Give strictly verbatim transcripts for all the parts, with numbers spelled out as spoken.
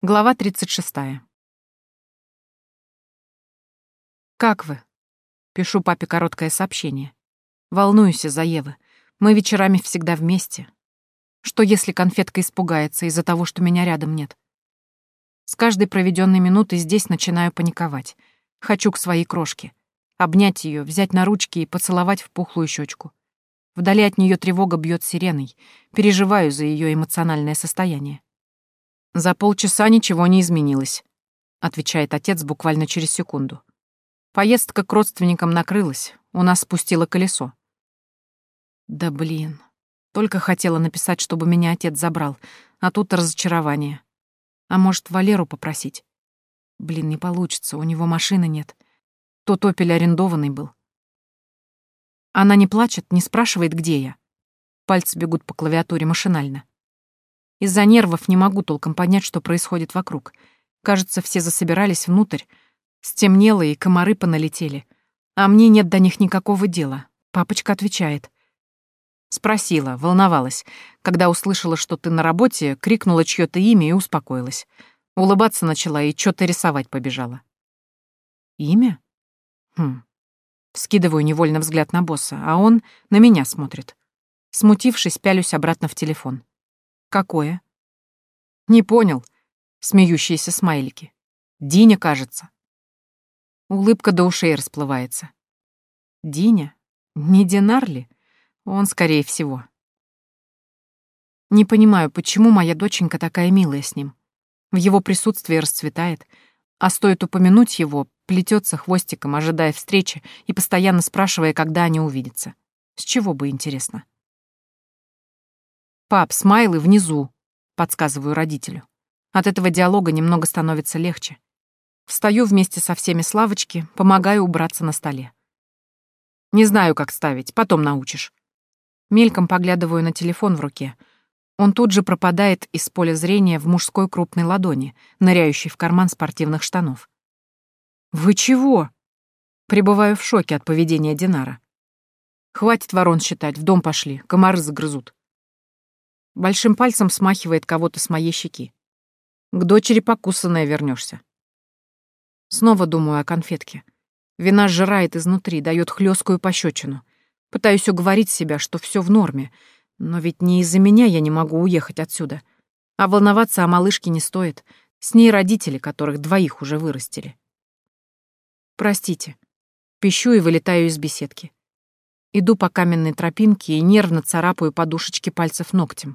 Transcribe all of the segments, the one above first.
Глава тридцать шестая. «Как вы?» Пишу папе короткое сообщение. Волнуюсь из-за Евы. Мы вечерами всегда вместе. Что если конфетка испугается из-за того, что меня рядом нет? С каждой проведенной минутой здесь начинаю паниковать. Хочу к своей крошке. Обнять ее, взять на ручки и поцеловать в пухлую щечку. Вдали от нее тревога бьет сиреной. Переживаю за ее эмоциональное состояние. «За полчаса ничего не изменилось», — отвечает отец буквально через секунду. «Поездка к родственникам накрылась, у нас спустило колесо». Да блин, только хотела написать, чтобы меня отец забрал, а тут разочарование. А может, Валеру попросить? Блин, не получится, у него машины нет. Тот «Опель» арендованный был. Она не плачет, не спрашивает, где я. Пальцы бегут по клавиатуре машинально. Из-за нервов не могу толком понять, что происходит вокруг. Кажется, все засобирались внутрь. Стемнело, и комары поналетели. А мне нет до них никакого дела. Папочка отвечает. Спросила, волновалась. Когда услышала, что ты на работе, крикнула чьё-то имя и успокоилась. Улыбаться начала и что-то рисовать побежала. Имя? Хм. Скидываю невольно взгляд на босса, а он на меня смотрит. Смутившись, пялюсь обратно в телефон. «Какое?» «Не понял», — смеющиеся смайлики. «Диня, кажется». Улыбка до ушей расплывается. «Диня? Не Динар ли? Он, скорее всего». Не понимаю, почему моя доченька такая милая с ним. В его присутствии расцветает, а стоит упомянуть его, плетется хвостиком, ожидая встречи и постоянно спрашивая, когда они увидятся. С чего бы, интересно? «Пап, смайлы внизу», — подсказываю родителю. От этого диалога немного становится легче. Встаю вместе со всеми с лавочки, помогаю убраться на столе. «Не знаю, как ставить, потом научишь». Мельком поглядываю на телефон в руке. Он тут же пропадает из поля зрения в мужской крупной ладони, ныряющей в карман спортивных штанов. «Вы чего?» Пребываю в шоке от поведения Динара. «Хватит ворон считать, в дом пошли, комары загрызут». Большим пальцем смахивает кого-то с моей щеки. К дочери покусанная вернешься. Снова думаю о конфетке. Вина сжирает изнутри, дает хлесткую пощечину. Пытаюсь уговорить себя, что все в норме, но ведь не из-за меня я не могу уехать отсюда. А волноваться о малышке не стоит. С ней родители, которых двоих уже вырастили. Простите. Пищу и вылетаю из беседки. Иду по каменной тропинке и нервно царапаю подушечки пальцев ногтем.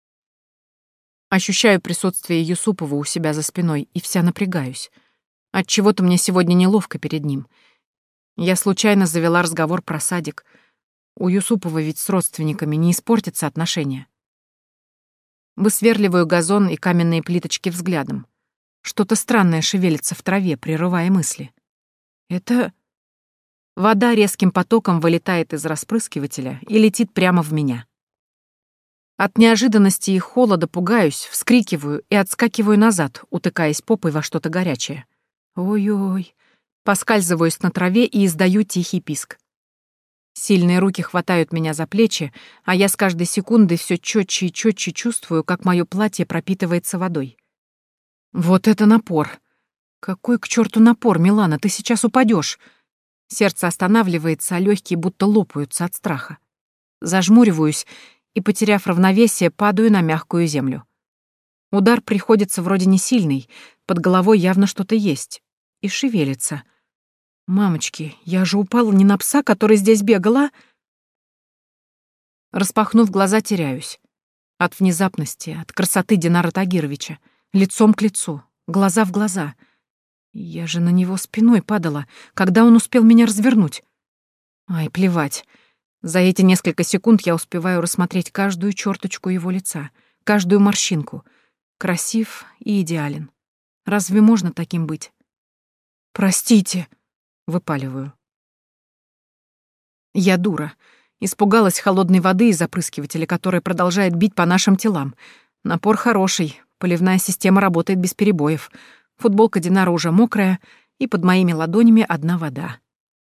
Ощущаю присутствие Юсупова у себя за спиной и вся напрягаюсь. Отчего-то мне сегодня неловко перед ним. Я случайно завела разговор про садик. У Юсупова ведь с родственниками не испортятся отношения. Высверливаю газон и каменные плиточки взглядом. Что-то странное шевелится в траве, прерывая мысли. Это... Вода резким потоком вылетает из распрыскивателя и летит прямо в меня. От неожиданности и холода пугаюсь, вскрикиваю и отскакиваю назад, утыкаясь попой во что-то горячее. Ой-ой. Поскальзываюсь на траве и издаю тихий писк. Сильные руки хватают меня за плечи, а я с каждой секундой все четче и четче чувствую, как мое платье пропитывается водой. Вот это напор! Какой к черту напор, Милана, ты сейчас упадешь! Сердце останавливается, а легкие будто лопаются от страха. Зажмуриваюсь и, потеряв равновесие, падаю на мягкую землю. Удар приходится вроде не сильный, под головой явно что-то есть. И шевелится. Мамочки, я же упала не на пса, который здесь бегал, а... Распахнув глаза, теряюсь. От внезапности, от красоты Динара Тагировича. Лицом к лицу, глаза в глаза. Я же на него спиной падала, когда он успел меня развернуть. Ай, плевать. За эти несколько секунд я успеваю рассмотреть каждую черточку его лица, каждую морщинку. Красив и идеален. Разве можно таким быть? «Простите», — выпаливаю. Я дура. Испугалась холодной воды из опрыскивателя, которая продолжает бить по нашим телам. Напор хороший, поливная система работает без перебоев. Футболка Динара уже мокрая, и под моими ладонями одна вода.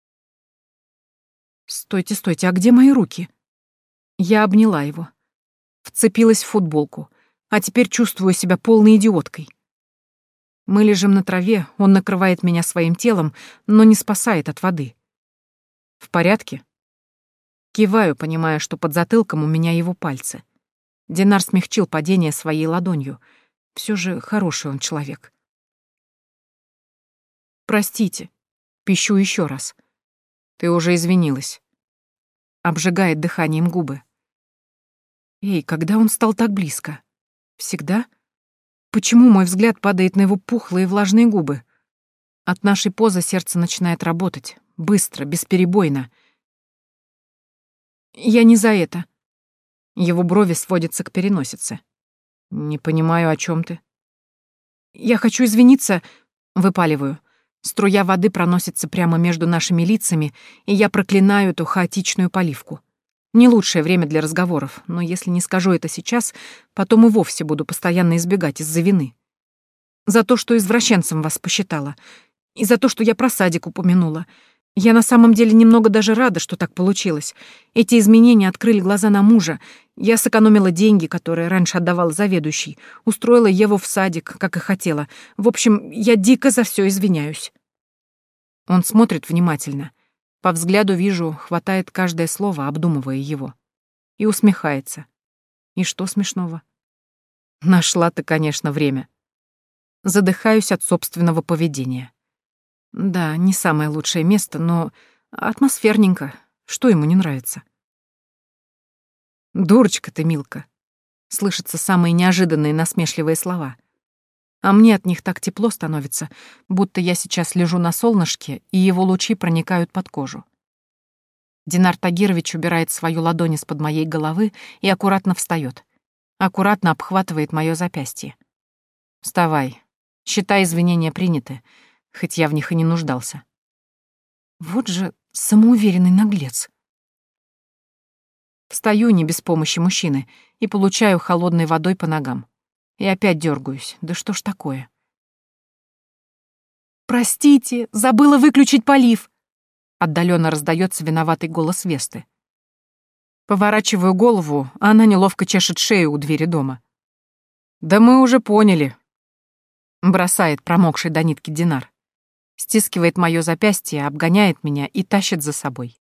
«Стойте, стойте, а где мои руки?» Я обняла его. Вцепилась в футболку, а теперь чувствую себя полной идиоткой. Мы лежим на траве, он накрывает меня своим телом, но не спасает от воды. В порядке? Киваю, понимая, что под затылком у меня его пальцы. Динар смягчил падение своей ладонью. Все же хороший он человек. Простите. Пищу еще раз. Ты уже извинилась. Обжигает дыханием губы. Эй, когда он стал так близко? Всегда? Почему мой взгляд падает на его пухлые влажные губы? От нашей позы сердце начинает работать. Быстро, бесперебойно. Я не за это. Его брови сводятся к переносице. Не понимаю, о чем ты. Я хочу извиниться, выпаливаю. Струя воды проносится прямо между нашими лицами, и я проклинаю эту хаотичную поливку. Не лучшее время для разговоров, но если не скажу это сейчас, потом и вовсе буду постоянно избегать из-за вины. За то, что извращенцем вас посчитала, и за то, что я про садик упомянула. Я на самом деле немного даже рада, что так получилось. Эти изменения открыли глаза на мужа. Я сэкономила деньги, которые раньше отдавала заведующей, устроила Еву в садик, как и хотела. В общем, я дико за все извиняюсь. Он смотрит внимательно. По взгляду вижу, хватает каждое слово, обдумывая его. И усмехается. И что смешного? Нашла ты, конечно, время. Задыхаюсь от собственного поведения. Да, не самое лучшее место, но атмосферненько. Что ему не нравится? Дурочка ты, Милка. Слышатся самые неожиданные насмешливые слова. А мне от них так тепло становится, будто я сейчас лежу на солнышке, и его лучи проникают под кожу. Динар Тагирович убирает свою ладонь из-под моей головы и аккуратно встает. Аккуратно обхватывает мое запястье. Вставай. Считай, извинения приняты, хоть я в них и не нуждался. Вот же самоуверенный наглец. Встаю не без помощи мужчины и получаю холодной водой по ногам. И опять дергаюсь. Да что ж такое? «Простите, забыла выключить полив!» Отдаленно раздается виноватый голос Весты. Поворачиваю голову, а она неловко чешет шею у двери дома. «Да мы уже поняли», — бросает промокший до нитки Динар. Стискивает мое запястье, обгоняет меня и тащит за собой.